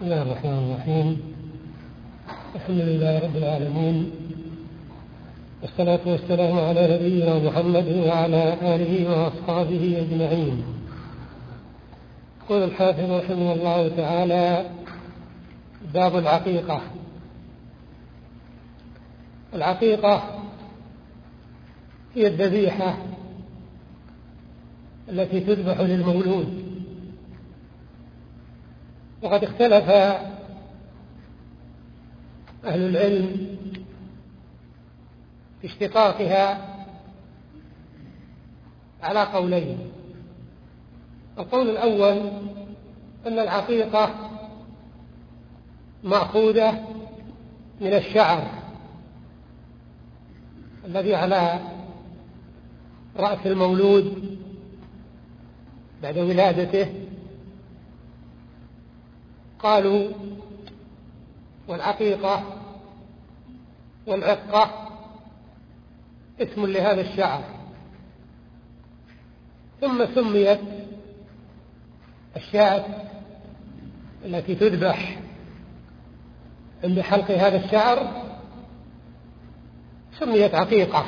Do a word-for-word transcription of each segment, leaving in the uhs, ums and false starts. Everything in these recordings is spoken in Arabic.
بسم الله الرحمن الرحيم. الحمد لله رب العالمين، والصلاة والسلام على نبينا محمد وعلى آله وأصحابه أجمعين. يقول الحافظ رحمه الله تعالى: باب العقيقة. العقيقة هي الذبيحة التي تذبح للمولود، وقد اختلف أهل العلم في اشتقاقها على قولين. القول الأول أن العقيقة مأخوذة من الشعر الذي على رأس المولود بعد ولادته. قالوا: والعقيقة والعقة اسم لهذا الشعر، ثم سميت الشاة التي تذبح عند حلق هذا الشعر سميت عقيقة.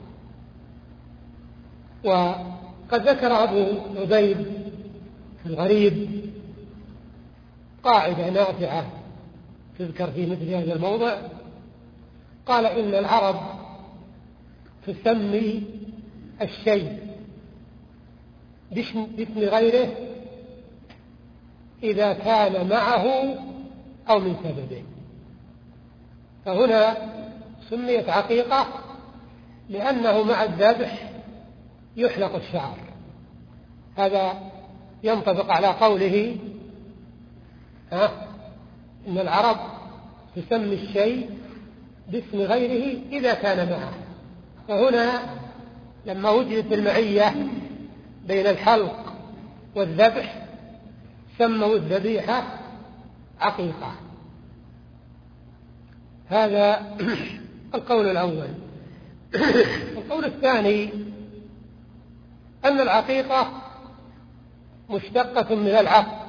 وقد ذكر أبو عبيد في الغريب قاعدة نافعة تذكر في مثل هذا الموضع. قال: إن العرب تسمي الشيء باسم غيره إذا كان معه أو من سببه. فهنا سميت عقيقة لأنه مع الذبح يحلق الشعر. هذا ينطبق على قوله: ها إن العرب تسمي الشيء باسم غيره إذا كان معه. فهنا لما وجدت المعية بين الحلق والذبح سموا الذبيحة عقيقة. هذا القول الأول. القول الثاني أن العقيقة مشتقة من العق،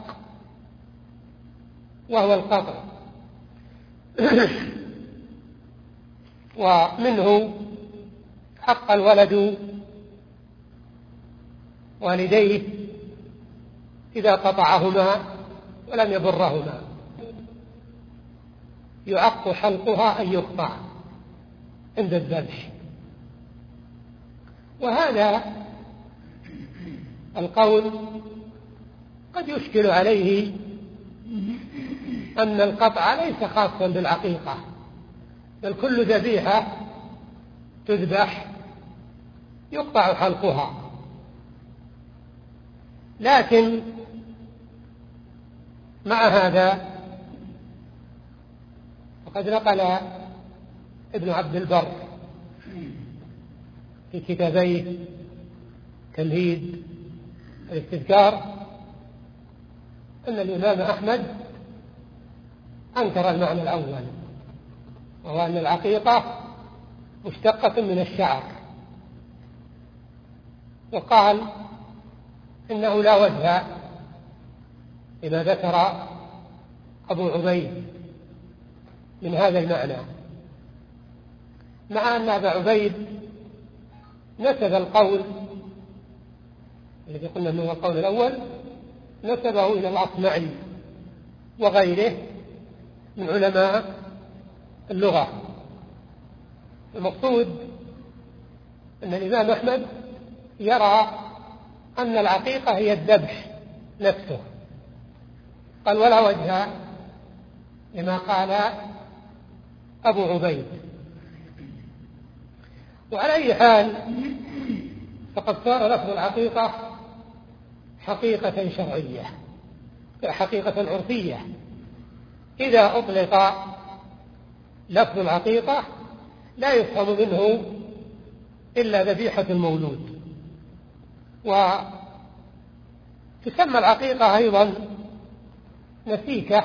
وهو القطع، ومنه حق الولد والديه إذا قطعهما ولم يبرهما، يعق حلقها أن يقطع عند الذبح. وهذا القول قد يشكل عليه أن القطع ليس خاصا بالعقيقة، بل كل ذبيحة تذبح يقطع حلقها. لكن مع هذا وقد نقل ابن عبد البر في كتابيه تمهيد الاستذكار أن الإمام أحمد أنكر المعنى الأول، وهو أن العقيقة مشتقة من الشعر، وقال إنه لا وجه لما ذكر أبو عبيد من هذا المعنى، مع أن أبا عبيد نسب القول الذي قلنا أنه القول الأول نسبه إلى الأصمعي وغيره من علماء اللغة. المقصود أن الإمام أحمد يرى أن العقيقة هي الذبح نفسه. قال: ولا وجه لما قال أبو عبيد. وعلى أي حال فقد صار لفظ العقيقة حقيقة شرعية، حقيقة عرفية. إذا أطلق لفظ العقيقة لا يفهم منه إلا ذبيحة المولود. وتسمى العقيقة أيضا نسيكة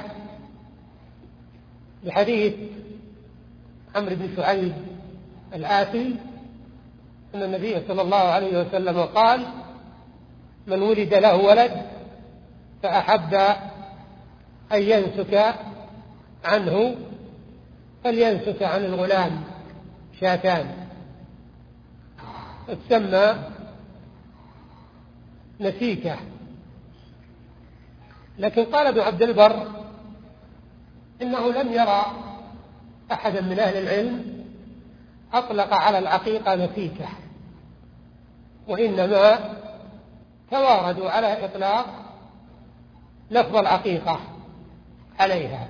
بحديث عمرو بن شعيب الآتي أن النبي صلى الله عليه وسلم قال: من ولد له ولد فأحب أن ينسك عنه فلينسك عن الغلام شاتان، تسمى نسيكة. لكن قال ابن عبد البر إنه لم يرى أحدا من أهل العلم أطلق على العقيقة نسيكة، وإنما تواردوا على إطلاق لفظ العقيقة عليها.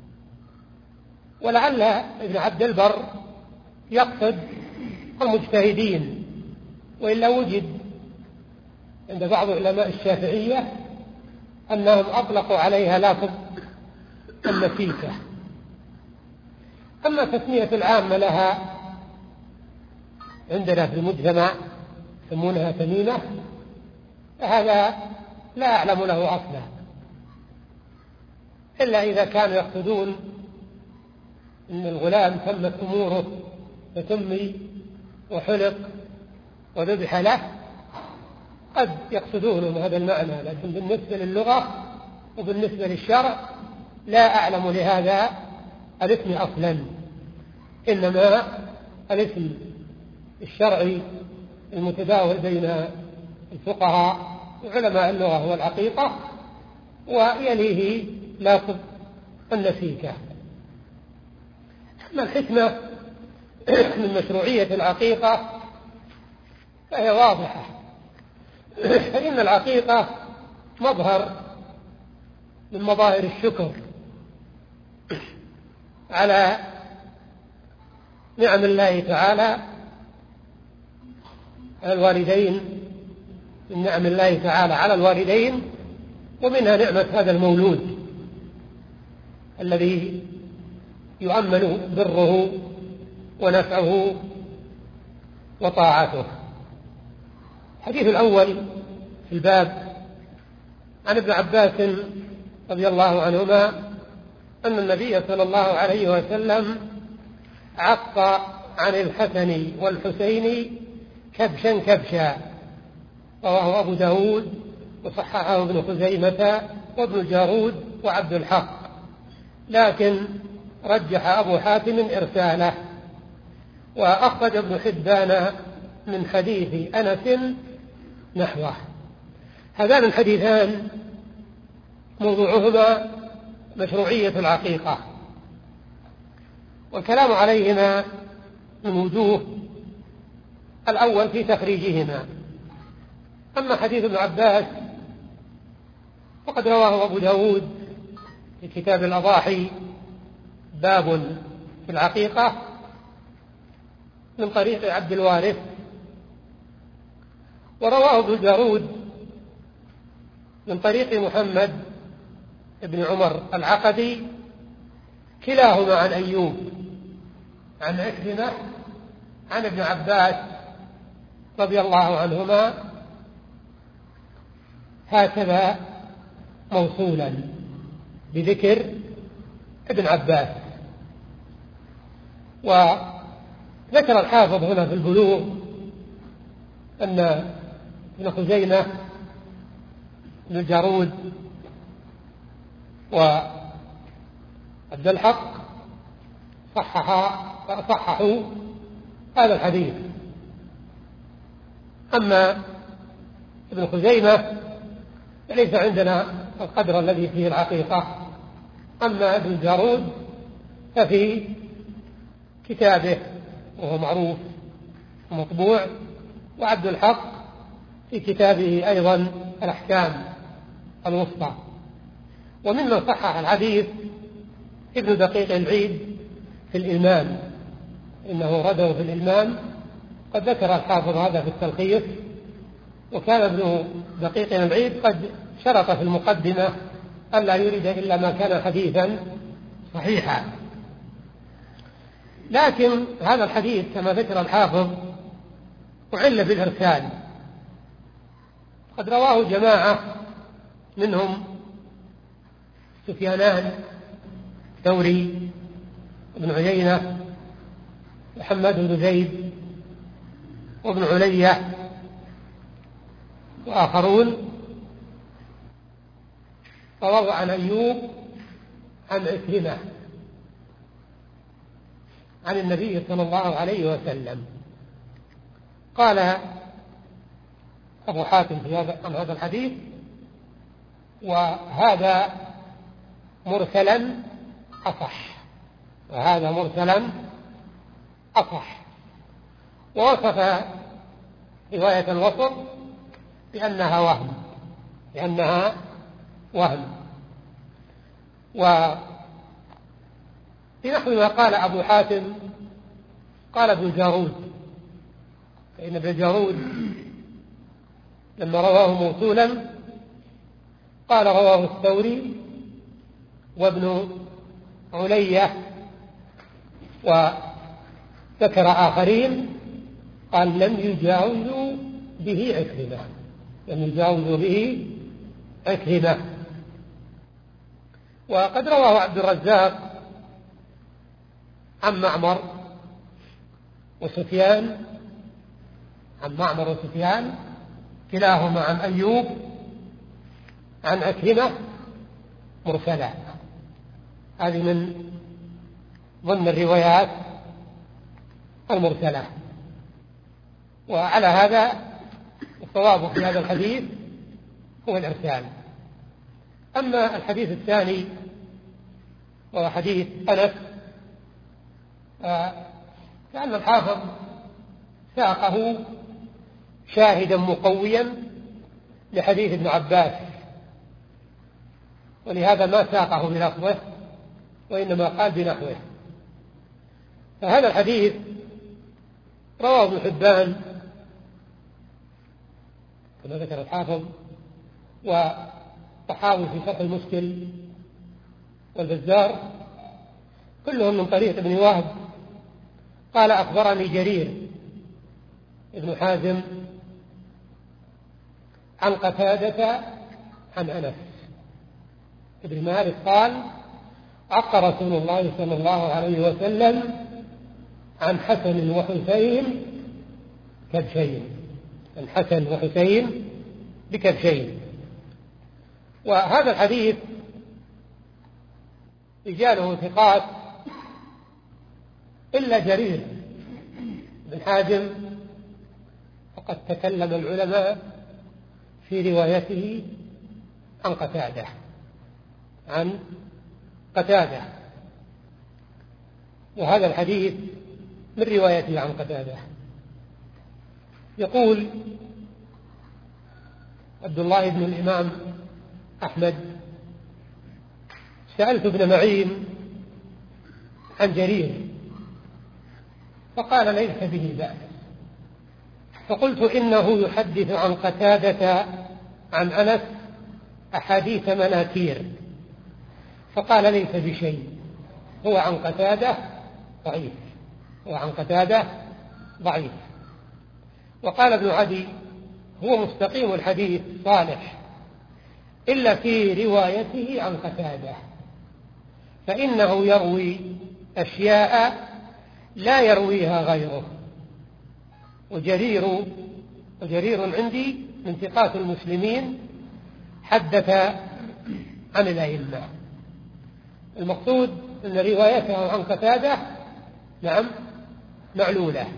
ولعل ابن عبد البر يقصد المجتهدين، وإلا وجد عند بعض علماء الشافعية أنهم أطلقوا عليها لفظ النسيكة. أما تسمية العامة لها عندنا في المجتمع يسمونها تميمة، فهذا لا أعلم له أصلا، إلا إذا كانوا يقصدون أن الغلام تمت أموره فتمي وحلق وذبح له، قد يقصدون هذا المعنى. لكن بالنسبة للغة وبالنسبة للشرع لا أعلم لهذا الاسم أصلا، إنما الاسم الشرعي المتداول بين الفقهاء وعلماء اللغة هو العقيقة، ويليه لفظ النسيكة. أما الحكمة من مشروعية العقيقة فهي واضحة، فإن العقيقة مظهر من مظاهر الشكر على نعم الله تعالى على الوالدين، من نعم الله تعالى على الوالدين، ومنها نعمة هذا المولود الذي يؤمل بره ونفعه وطاعته. الحديث الأول في الباب عن ابن عباس رضي الله عنهما أن النبي صلى الله عليه وسلم عق عن الحسن والحسين كبشا كبشا، رواه أبو داود وصححه ابن خزيمة وابن الجارود وعبد الحق، لكن رجح أبو حاتم إرساله. وأخرج ابن حبان من حديث أنس نحوه. هذان الحديثان موضوعهما مشروعية العقيقة، والكلام عليهما من وجوه. الأول في تخريجهما. أما حديث ابن عباس فقد رواه أبو داود في كتاب الأضاحي باب في العقيقة من طريق عبد الوارث، ورواه ابن جارود من طريق محمد بن عمر العقدي، كلاهما عن أيوب عن عكرمة عن ابن عباس رضي الله عنهما، هكذا موصولا بذكر ابن عباس. وذكر الحافظ هنا في البلوغ أن ابن خزيمة بن الجارود وعبد الحق صححوا هذا الحديث. أما ابن خزيمة فليس عندنا القدر الذي فيه العقيقة. أما ابن الجارود ففي كتابه وهو معروف ومطبوع، وعبد الحق في كتابه أيضا الأحكام الوسطى. وممن صحح الحديث ابن دقيق العيد في الإلمام، إنه رده في الإلمام، قد ذكر الحافظ هذا في التلخيص. وكان ابن دقيق العيد قد شرط في المقدمة ألا يريد إلا ما كان حديثا صحيحا. لكن هذا الحديث كما ذكر الحافظ أعل بالإرسال، قد رواه جماعة منهم سفيانان ثوري وابن عيينة محمد بن زيد وابن علية وآخرون، رواه عن أيوب عن عكرمة عن النبي صلى الله عليه وسلم. قال أبو حاتم في هذا عن هذا الحديث: وهذا مرسلا أصح، وهذا مرسلا أصح. ووصف رواية الوسط بأنها وهم، بأنها وهم. وفي نحو ما قال أبو حاتم قال ابن جارود، فإن ابن جارود لما رواه موصولا قال رواه الثوري وابن علية وذكر آخرين، قال لم يجاوزوا به عكرمة، لم يجاوزوا به عكرمة. وقد رواه عبد الرزاق عن معمر وسفيان، عن معمر وسفيان كلاهما عن أيوب عن عكرمة مرسلا. هذه من ضمن الروايات المرسلة. وعلى هذا الصواب في هذا الحديث هو الإرسال. أما الحديث الثاني وهو حديث أنس، كأن الحافظ ساقه شاهدا مقويا لحديث ابن عباس، ولهذا ما ساقه بلفظه وإنما قال بنحوه. فهذا الحديث رواه ابن حبان كما ذكر الحافظ، والطحاوي في شرح المشكل، والبزار، كلهم من طريق ابن وهب قال أخبرني جرير ابن حازم عن قتادة عن أنس ابن مالك قال: عق رسول الله صلى الله عليه وسلم عن حسن وحسين كبشين، عن حسن وحسين بكبشين. وهذا الحديث رجاله ثقات إلا جرير بن حازم، فقد تكلم العلماء في روايته عن قتادة عن قتادة وهذا الحديث من روايته عن قتادة. يقول عبد الله بن الإمام أحمد: سألت ابن معين عن جرير فقال: ليس به بأس. فقلت: إنه يحدث عن قتادة عن أنس أحاديث مناكير. فقال: ليس بشيء، هو عن قتادة ضعيف، هو عن قتادة ضعيف. وقال ابن عدي: هو مستقيم الحديث صالح إلا في روايته عن قتادة، فإنه يروي أشياء لا يرويها غيره. وجرير وجرير عندي من ثقات المسلمين حدث عن الأئمة. المقصود أن روايته عن قتادة نعم معلولة.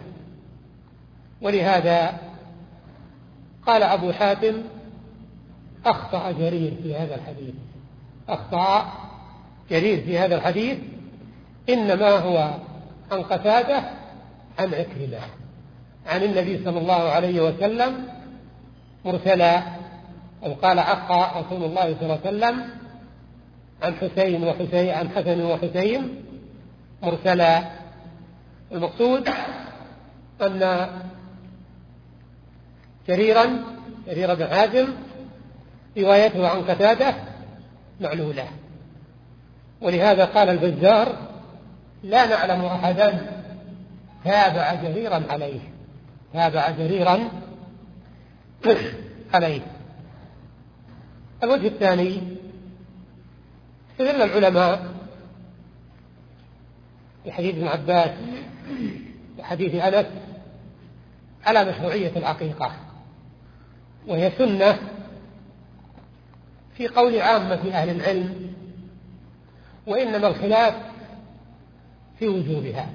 ولهذا قال أبو حاتم: أخطأ جرير في هذا الحديث، أخطأ جرير في هذا الحديث، إنما هو عن قتادة عن عكرمة عن النبي صلى الله عليه وسلم مرسلا، أو قال: عق رسول الله صلى الله عليه وسلم عن حسين وحسين عن حسن وحسين مرسلا. المقصود أن جريرا جرير بن حازم روايته عن قتادة معلولة. ولهذا قال البزار: لا نعلم أحدا تابع جريرا عليه، تابع جريرا عليه. الوجه الثاني: استدل العلماء بحديث ابن عباس وحديث أنس على مشروعية العقيقة، وهي سنة في قول عامة أهل العلم، وإنما الخلاف في وجوبها.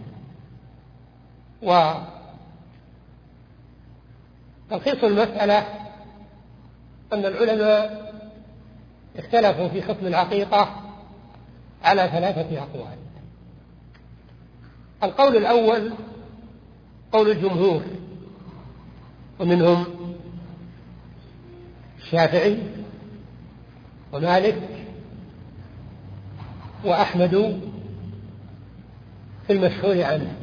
وتلخيص المسألة أن العلماء اختلفوا في حكم العقيقة على ثلاثة أقوال. القول الأول قول الجمهور، ومنهم الشافعي ومالك وأحمد في المشهور عنه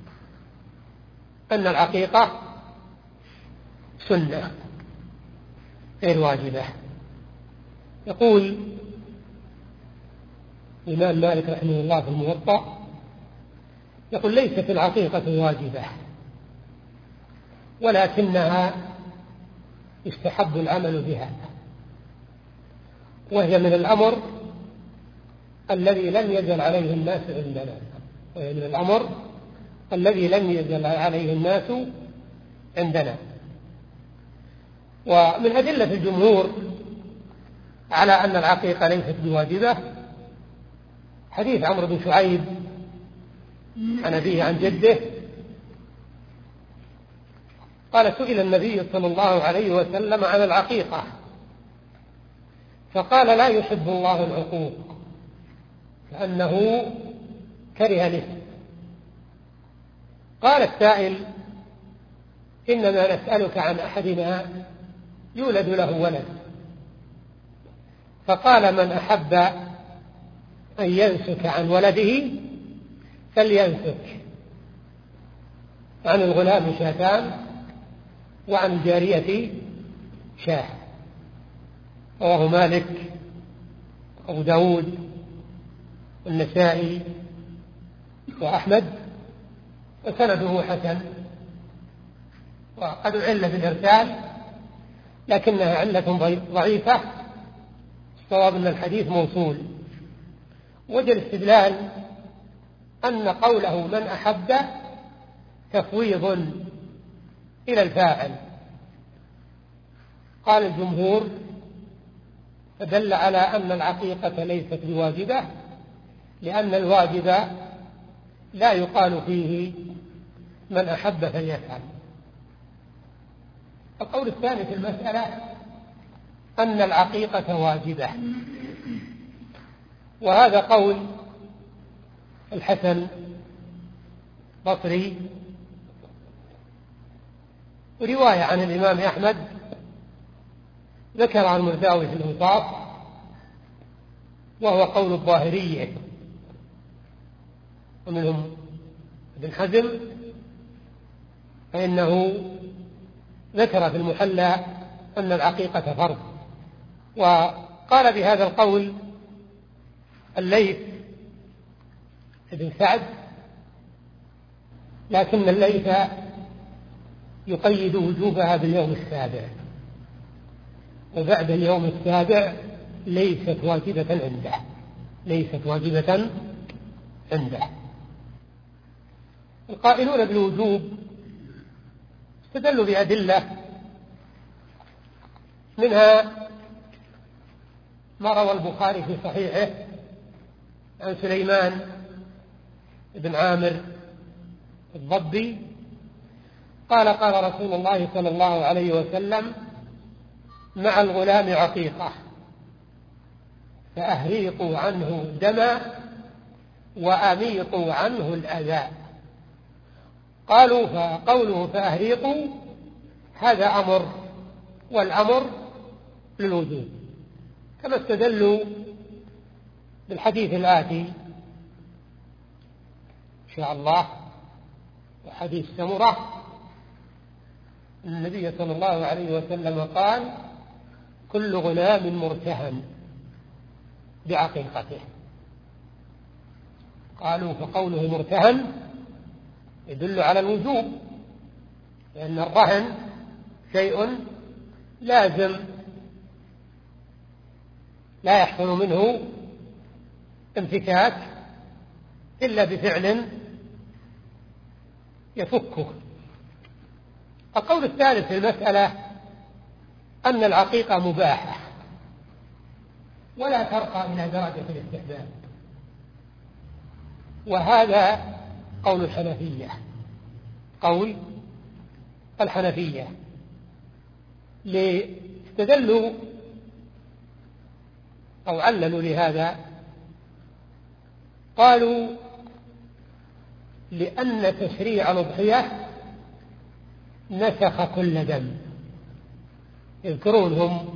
أن العقيقة سنة غير واجبة. يقول الإمام مالك رحمه الله في الموطأ، يقول ليست العقيقة واجبة ولكنها يستحب العمل بها، وهي من الأمر الذي لم يزل عليه الناس عندنا وهي من الأمر الذي لم يزل عليه الناس عندنا. ومن أدلة الجمهور على أن العقيقة ليست بواجبة حديث عمرو بن شعيب عن أبيه عن جده قال سئل النبي صلى الله عليه وسلم عن العقيقة فقال لا يحب الله العقوق كأنه كره له. قال السائل إنما نسألك عن أحدنا يولد له ولد، فقال من أحب أن ينسك عن ولده فلينسك. عن الغلام شاتان وعن الجارية شاه. رواه مالك أبو داود والنسائي وأحمد وسنده حسن، وقد عل بالإرسال لكنها علة ضعيفة. الصواب أن الحديث موصول. وجه الاستدلال أن قوله من أحب تفويض إلى الفاعل. قال الجمهور فدل على أن العقيقة ليست بواجبة لأن الواجب لا يقال فيه من أحب فليفعل. القول الثاني في المسألة أن العقيقة واجبة، وهذا قول الحسن البصري ورواية عن الإمام أحمد ذكر عن المرداوي في الإنصاف، وهو قول الظاهرية ومنهم ابن حزم، فإنه ذكر في المحلى أن العقيقة فرض. وقال بهذا القول الليث بن سعد، لكن الليث يقيد وجوبها باليوم السابع، وبعد اليوم السابع ليست واجبة عنده ليست واجبة عنده. القائلون بالوجوب استدلوا بأدلة، منها ما روى البخاري في صحيحه عن سليمان بن عامر الضبي قال قال رسول الله صلى الله عليه وسلم مع الغلام عقيقة فأهريقوا عنه دما وأميطوا عنه الأذى. قالوا فقوله فأهريقوا هذا أمر، والأمر للوجوب، كما استدلوا بالحديث الآتي إن شاء الله وحديث سمرة. النبي صلى الله عليه وسلم قال كل غلام مرتهن بعقيقته. قالوا فقوله مرتهن يدل على الوجوب، لأن الرهن شيء لازم لا يحصل منه انفكاك إلا بفعل يفكه. القول الثالث في المسألة أن العقيقة مباحة ولا ترقى إلى درجة الاستحباب، وهذا قول الحنفية، قول الحنفية استدلوا أو عللوا لهذا، قالوا لأن تشريع الأضحية نسخ كل دم. يذكرون هم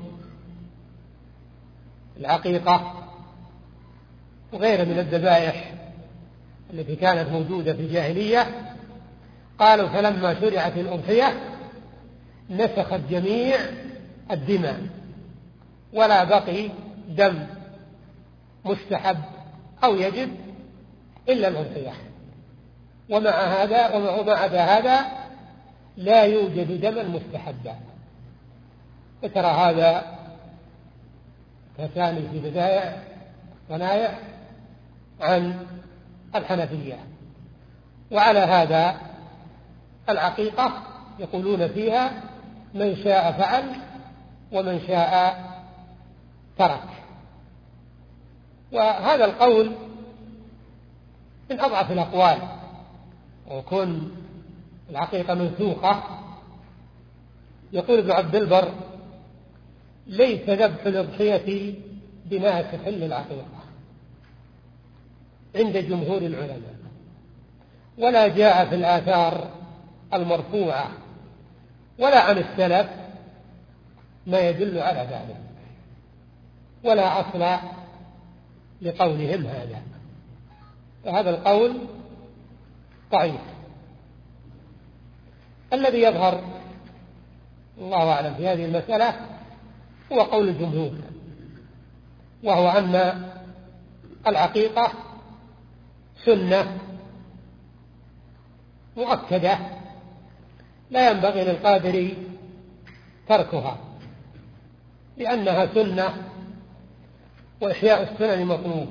العقيقة وغيرها من الذبائح التي كانت موجودة في الجاهلية، قالوا فلما شرعت الأضحية نسخت جميع الدماء ولا بقي دم مستحب أو يجب إلا الأضحية، ومع هذا ومع عدا هذا لا يوجد دما مستحبا. فترى هذا كثاني في بداية صنايع عن الحنفية. وعلى هذا العقيقة يقولون فيها من شاء فعل ومن شاء ترك. وهذا القول من أضعف الأقوال، وكون العقيقة منسوخة. يقول ابن عبد البر ليس ذبح الأضحية بناسخ للعقيقة عند جمهور العلماء، ولا جاء في الآثار المرفوعة ولا عن السلف ما يدل على ذلك، ولا أصل لقولهم هذا، فهذا القول ضعيف. الذي يظهر الله أعلم في هذه المسألة هو قول الجمهور، وهو أن العقيقة سنة مؤكدة لا ينبغي للقادر تركها، لأنها سنة وإحياء السنن مطلوب.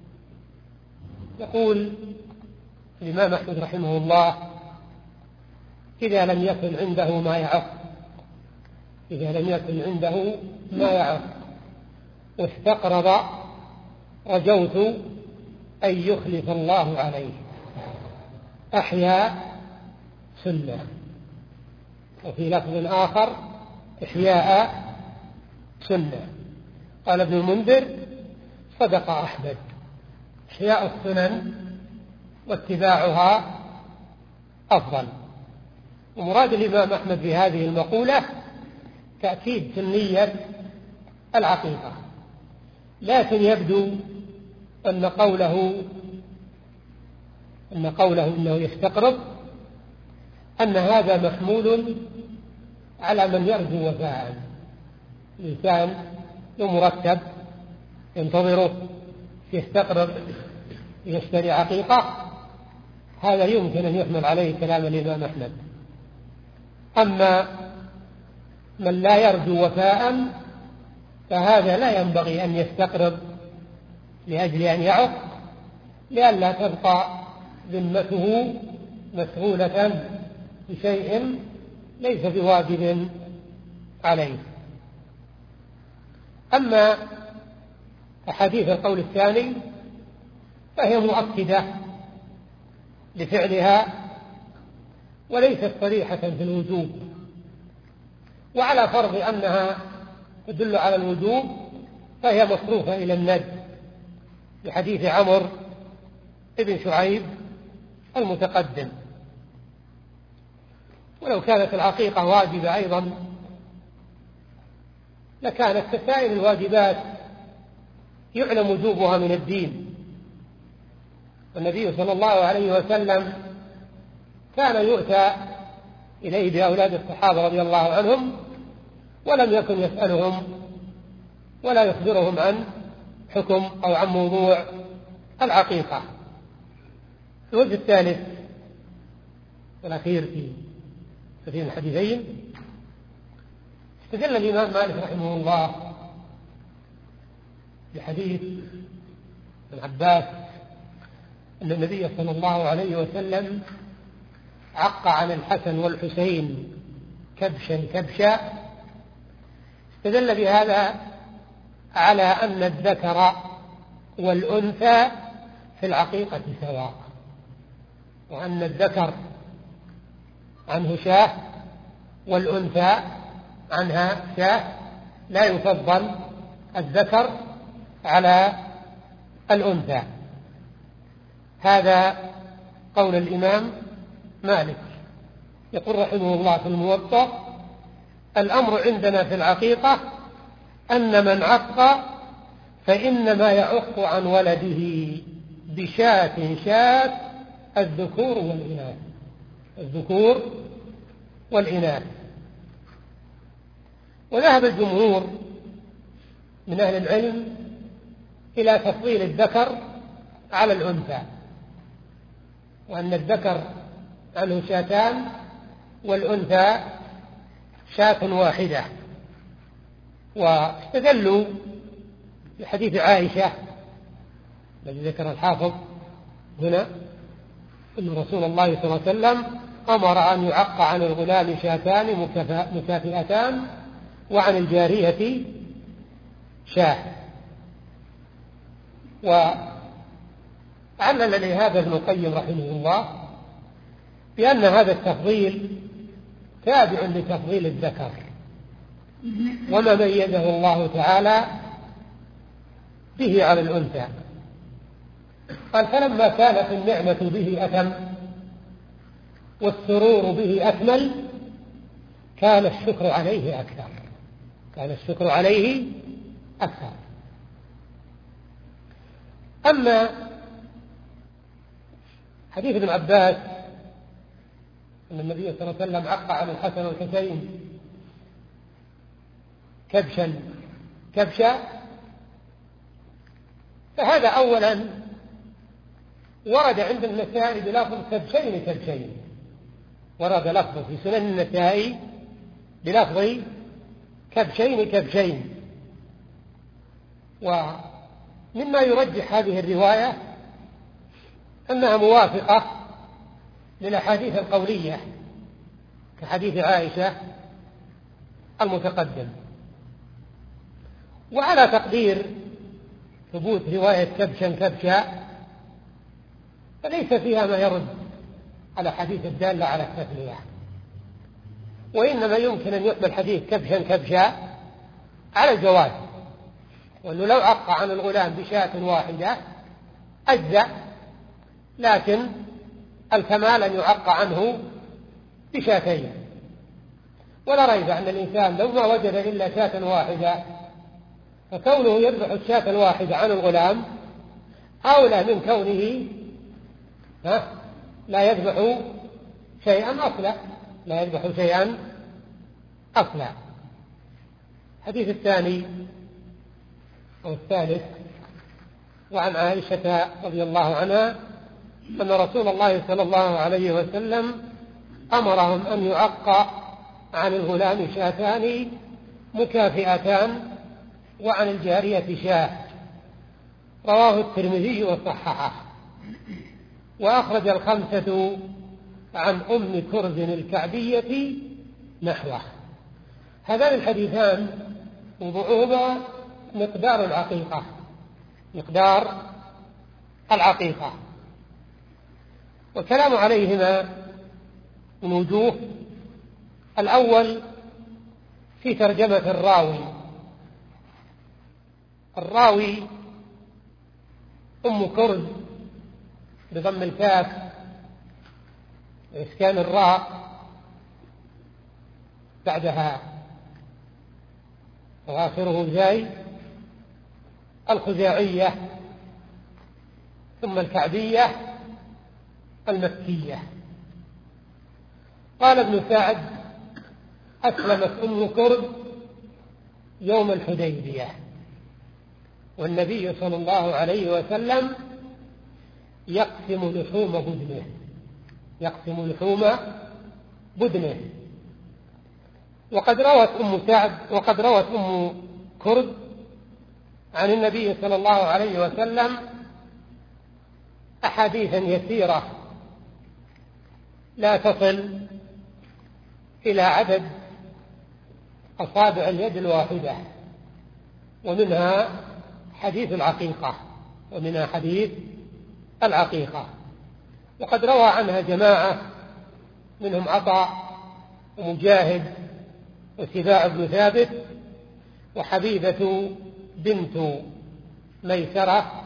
يقول الإمام أحمد رحمه الله إذا لم يكن عنده ما يعق إذا لم يكن عنده ما يعق واستقرض رجوت أن يخلف الله عليه أحيا سنة. وفي لفظ آخر إحياء سنة. قال ابن المنذر صدق أحمد، إحياء السنن واتباعها أفضل. ومراد الإمام أحمد بهذه المقولة تأكيد سنية العقيقة، لكن يبدو أن قوله أن قوله إنه يستقرض أن هذا محمول على من يرجو وفاء. الإنسان له مرتب ينتظره يستقرض يشتري عقيقة، هذا يمكن أن يحمل عليه كلام الإمام أحمد. أما من لا يرجو وفاء فهذا لا ينبغي أن يستقرض لأجل أن يعق، لئلا تبقى ذمته مسؤولة بشيء ليس بواجب عليه. أما أحاديث القول الثاني فهي مؤكدة لفعلها وليست صريحة في الوجوب، وعلى فرض أنها تدل على الوجوب فهي مصروفة إلى الند بحديث عمرو بن شعيب المتقدم. ولو كانت العقيقة واجبة أيضا لكانت كسائر الواجبات يعلم وجوبها من الدين. والنبي صلى الله عليه وسلم كان يؤتى إليه بأولاد الصحابة رضي الله عنهم ولم يكن يسألهم ولا يخبرهم عن حكم أو عن موضوع العقيقة. الوجه الثالث والأخير في هذين الحديثين استدل الإمام مالك رحمه الله بحديث ابن عباس أن النبي صلى الله عليه وسلم عق عن الحسن والحسين كبشا كبشا. استدل بهذا على أن الذكر والأنثى في العقيقة سواء، وأن الذكر عنه شاة والأنثى عنها شاة، لا يفضل الذكر على الأنثى. هذا قول الإمام مالك. يقول رحمه الله في الموطأ: الأمر عندنا في العقيقة أن من عق فإنما يعق عن ولده بشاة شاة الذكور والإناث، الذكور والإناث. وذهب الجمهور من أهل العلم إلى تفضيل الذكر على الأنثى، وأن الذكر عنه شاتان والأنثى شاة واحدة. واستدلوا بحديث عائشة الذي ذكر الحافظ هنا، أن رسول الله صلى الله عليه وسلم أمر أن يعق عن الغلام شاتان مكافئتان وعن الجارية شاه. وعلل لهذا ابن القيم رحمه الله بأن هذا التفضيل تابع لتفضيل الذكر، وما ميزه الله تعالى به على الأنثى. قال: فلما كانت النعمة به أتم والسرور به أكمل كان الشكر عليه أكثر، كان الشكر عليه أكثر. أما حديث ابن عباس أن النبي صلى الله عليه وسلم عق عن الحسن والحسين كبشا كبشا، فهذا أولا ورد عند النسائي بلفظ كبشين كبشين، ورد لفظ في سنن النسائي بلفظ كبشين كبشين. ومما يرجح هذه الرواية أنها موافقة للأحاديث القولية كحديث عائشة المتقدم. وعلى تقدير ثبوت رواية كبشا كبشا فليس فيها ما يرد على حديث الدالة على التثنية، وإنما يمكن أن يحمل حديث كبشا كبشا على الجواز، وأنه لو عق عن الغلام بشاة واحدة أجزأ، لكن الكمال أن يعق عنه بشاتين. ولا ريب أن الإنسان لو ما وجد إلا شاة واحدة فكونه يذبح الشاة الواحدة عن الغلام أولى من كونه ها لا يذبح شيئا أصلا، لا يذبح شيئا أصلا. الحديث الثاني أو الثالث: وعن عائشة رضي الله عنها أن رسول الله صلى الله عليه وسلم أمرهم أن يعق عن الغلام شاتان مكافئتان وعن الجارية شاة. رواه الترمذي وصححه. وأخرج الخمسة عن أم كرز الكعبية نحوه. هذان الحديثان موضوعهما مقدار العقيقة، مقدار العقيقة، والكلام عليهما من وجوه. الأول في ترجمة الراوي. الراوي أم كرز بضم الكاف وإسكان الراء بعدها وآخره زاي، الخزاعية، ثم الكعبية المكية. قال ابن سعد: أسلمت أم كرز يوم الحديبية، والنبي صلى الله عليه وسلم يقسم لحوم بدنه، يقسم لحوم بدنه. وقد روت أم سعد وقد روت أم كرز عن النبي صلى الله عليه وسلم أحاديثا يسيرة لا تصل إلى عدد أصابع اليد الواحدة، ومنها حديث العقيقة، ومنها حديث العقيقة، وقد روى عنها جماعة منهم عطاء ومجاهد وسباع بن ثابت وحبيبة بنت ميسرة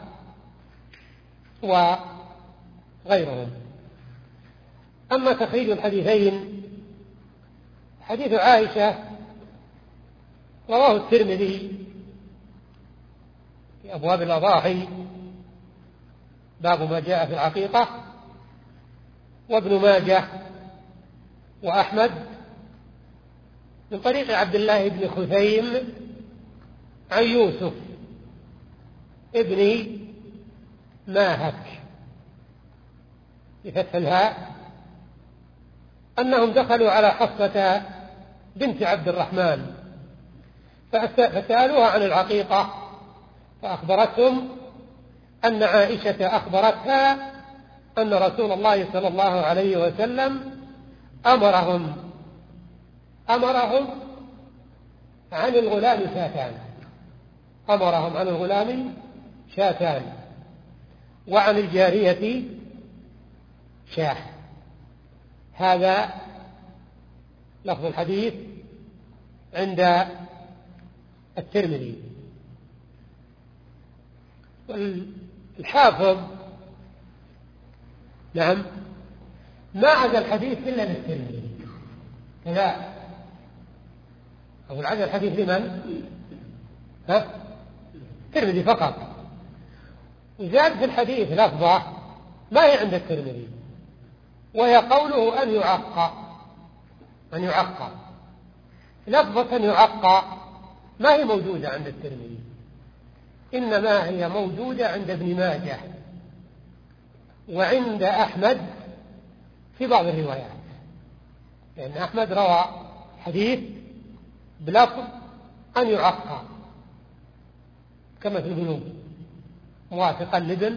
وغيرهم. أما تخريج الحديثين، حديث عائشة رواه الترمذي في أبواب الأضاحي باب ما جاء في العقيقة، وابن ماجه وأحمد من طريق عبد الله بن خثيم عن يوسف ابن ماهك بفتح الهاء أنهم دخلوا على حفصة بنت عبد الرحمن فسألوها عن العقيقة، فأخبرتهم أن عائشة أخبرتها أن رسول الله صلى الله عليه وسلم أمرهم أمرهم عن الغلام شاتان أمرهم عن الغلام شاتان وعن الجارية شاه. هذا لفظ الحديث عند الترمذي. والحافظ نعم ما عدا الحديث إلا للترمذي كذا، أو عدا الحديث لمن؟ ها؟ الترمذي فقط. وزاد في الحديث لفظة ما هي عند الترمذي، وهي قوله أن يعقى أن يعقى لفظة يعقى ما هي موجودة عند الترمذي، إنما هي موجودة عند ابن ماجه وعند أحمد في بعض الروايات، لأن أحمد روى حديث بلفظ أن يعقى كما في البلوغ موافقا لابن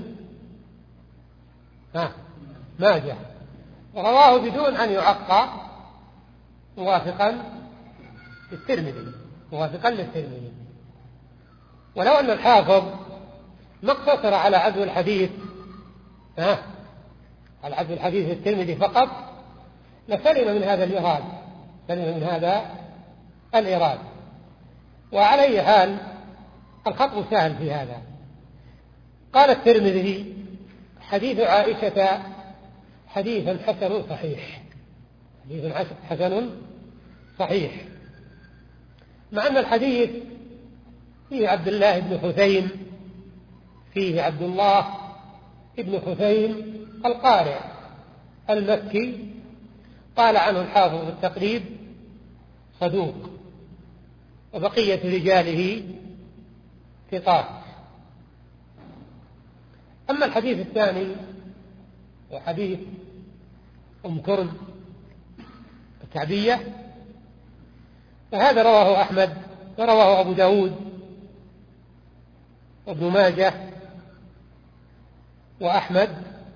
ماجه، ورواه بدون أن يعقى موافقا للترمذي موافقا للترمذي. ولو أن الحافظ ما اقتصر على عزو الحديث ها على عزو الحديث الترمذي فقط لسلم من هذا الإيراد سلم من هذا الإيراد. وعلى أي حال الخطب سهل في هذا. قال الترمذي حديث عائشة حديث حسن صحيح حديث حسن صحيح، مع أن الحديث فيه عبد الله بن خثيم فيه عبد الله بن خثيم القارئ المكي، قال عنه الحافظ في التقريب صدوق، وبقية رجاله ثقات. أما الحديث الثاني وحديث أم كرم الكعبية فهذا رواه أحمد ورواه أبو داود وابن ماجه وأحمد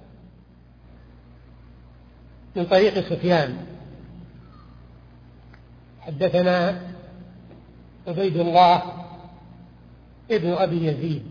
من طريق سفيان. حدثنا عبيد الله ابن أبي يزيد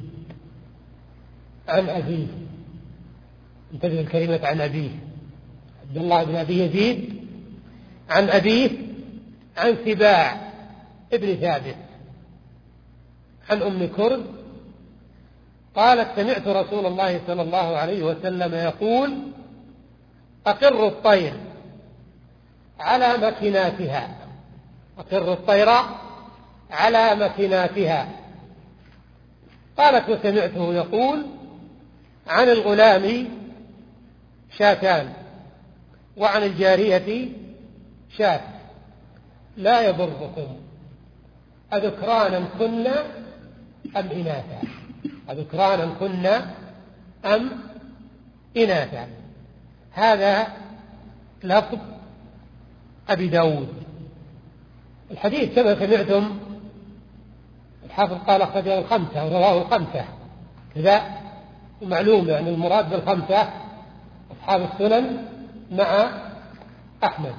عن أبيه، انتبه الكلمة عن أبيه، عبد الله بن أبي يزيد عن أبيه عن سباع ابن ثابت عن أم كرب قالت سمعت رسول الله صلى الله عليه وسلم يقول أقر الطير على مكناتها أقر الطير على مكناتها. قالت وسمعته يقول عن الغلام شاتان وعن الجارية شات لا يضركم أذكرانا كنا أم إناثا أذكرانا كنا أم إناثا. هذا لفظ أبي داود. الحديث كما سمعتم الحافظ قال أخرجه الخمسة ورواه الخمسة كذا، ومعلوم يعني المراد بالخمسة أصحاب السنن مع أحمد.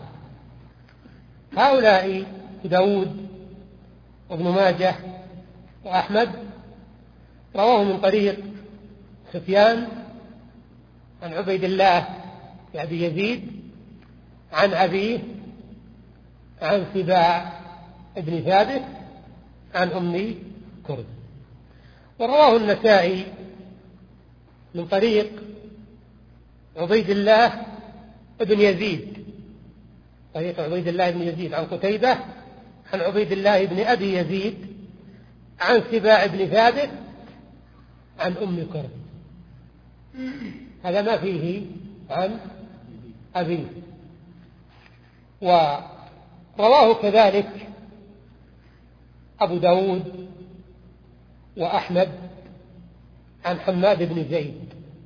هؤلاء داود وابن ماجه وأحمد رواه من طريق سفيان عن عبيد الله بأبي يزيد عن أبيه عن سباع ابن ثابت عن أم كرد. ورواه النسائي من طريق عبيد الله بن يزيد طريق عبيد الله بن يزيد عن قتيبة عن عبيد الله بن أبي يزيد عن سباع بن ثابت عن أم كرد. هذا ما فيه عن أبيه. ورواه كذلك أبو داود وأحمد عن حماد بن زيد،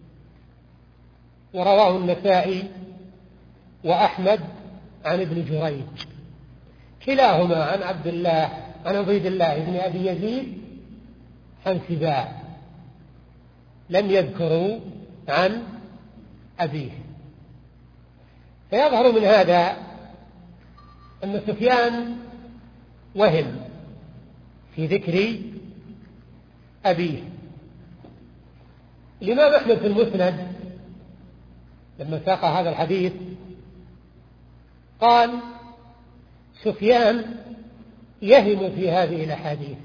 ورواه النسائي وأحمد عن ابن جريج، كلاهما عن عبد الله عن عبيد الله بن أبي يزيد عن سباع، لم يذكروا عن أبيه. فيظهر من هذا أن سفيان وهم في ذكر أبيه. الإمام أحمد في المسند لما ساق هذا الحديث قال سفيان يهم في هذه الأحاديث،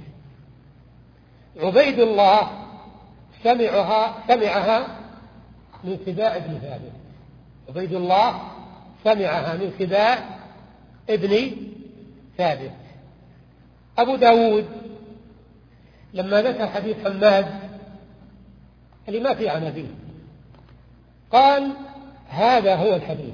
عبيد الله سمعها سمعها من سباع بن ثابت، عبيد الله سمعها من سباع ابن ثابت. أبو داود لما ذكر حديث حماد اللي ما في عن أبيه قال هذا هو الحديث،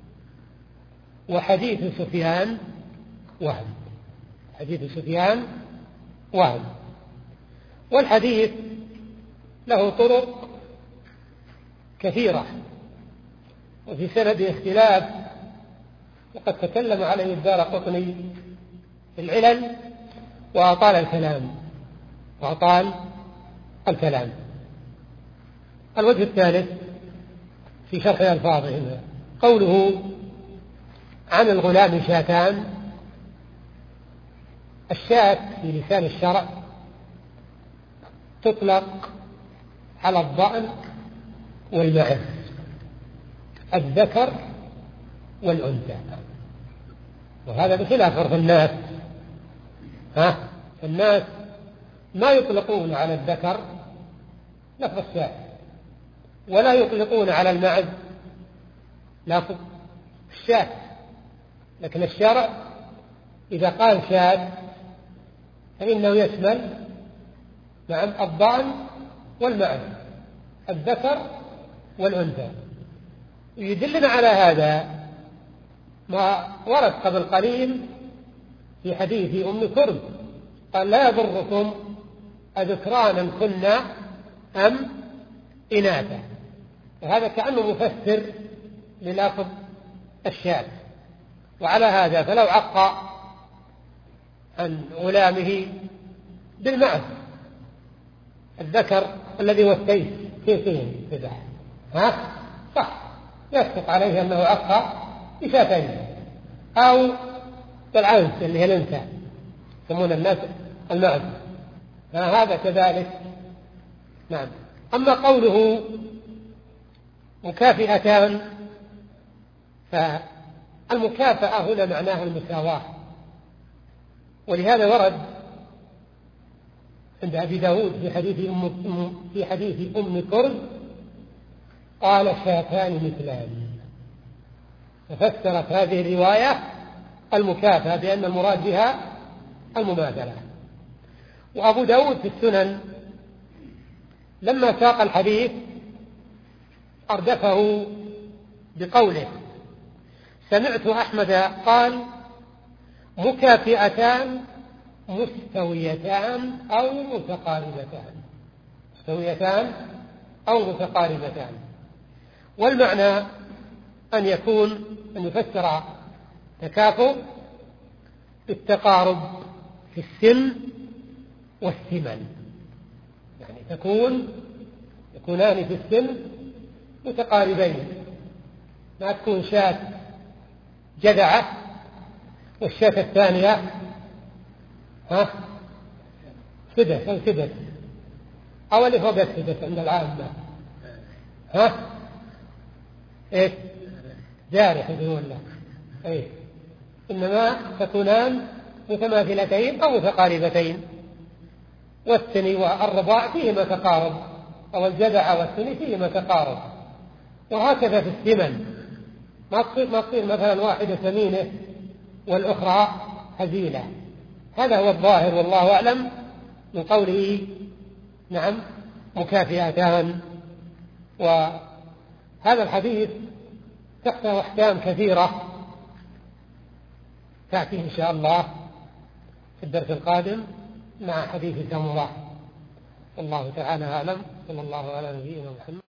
وحديث سفيان وهم، حديث سفيان وهم. والحديث له طرق كثيرة وفي سند اختلاف، وقد تكلم عليه الدارقطني في العلل وأطال الكلام وأطال الكلام. الوجه الثالث في شرح ألفاظه قوله عن الغلام شاتان. الشاة في لسان الشرع تطلق على الضأن والمعز، الذكر والأنثى، وهذا بخلاف عرف الناس. ها الناس ما يطلقون على الذكر لفظ الشاة، ولا يطلقون على المعز لفظ الشاة، لكن الشرع إذا قال شاة فإنه يشمل نعم الضأن والمعز، الذكر والأنثى. يدلنا على هذا ما ورد قبل قليل في حديث أم كرد قال لا يضركم أذكرانا كنا أم إناثا، وهذا كأنه مفسر للفظ الشاة. وعلى هذا فلو عق عن غلامه بالمعز الذكر الذي هو السيف سيفين تذبح ها صح يصدق عليه أنه عق بشاتين، أو بالعنس اللي هي الأنثى يسمون الناس المعز، هذا كذلك. نعم. أما قوله مكافئتان فالمكافأة هنا معناها المساواة، ولهذا ورد عند أبي داود في حديث أم في حديث أم كرد قال شاتان مثلان، ففسرت هذه الرواية المكافأة بأن المراد بها المماثلة. وأبو داود في السنن لما ساق الحديث أردفه بقوله سمعت أحمد قال مكافئتان مستويتان أو متقاربتان، مستويتان أو متقاربتان. والمعنى أن يكون أن يفسر تكافؤ بالتقارب في السن والثمن، يعني تكون يكونان في السن متقاربين، ما تكون شاة جذعة والشاة الثانية ها سدس أو سدس أو اللي فوق السدس عند العامة ها إيه جارح يقولون له إيه إنما تكونان متماثلتين أو متقاربتين، والثني والرباع فيهما تقارب، أو الجذع والثني فيهما تقارب. وهكذا في الثمن، ما تصير ما تصير مثلا واحدة ثمينة والأخرى هزيلة. هذا هو الظاهر والله أعلم من قوله نعم مكافئتان. وهذا الحديث تحته أحكام كثيرة تأتي إن شاء الله في الدرس القادم مع حديث سمرة. والله تعالى أعلم. صلى الله على نبينا محمد.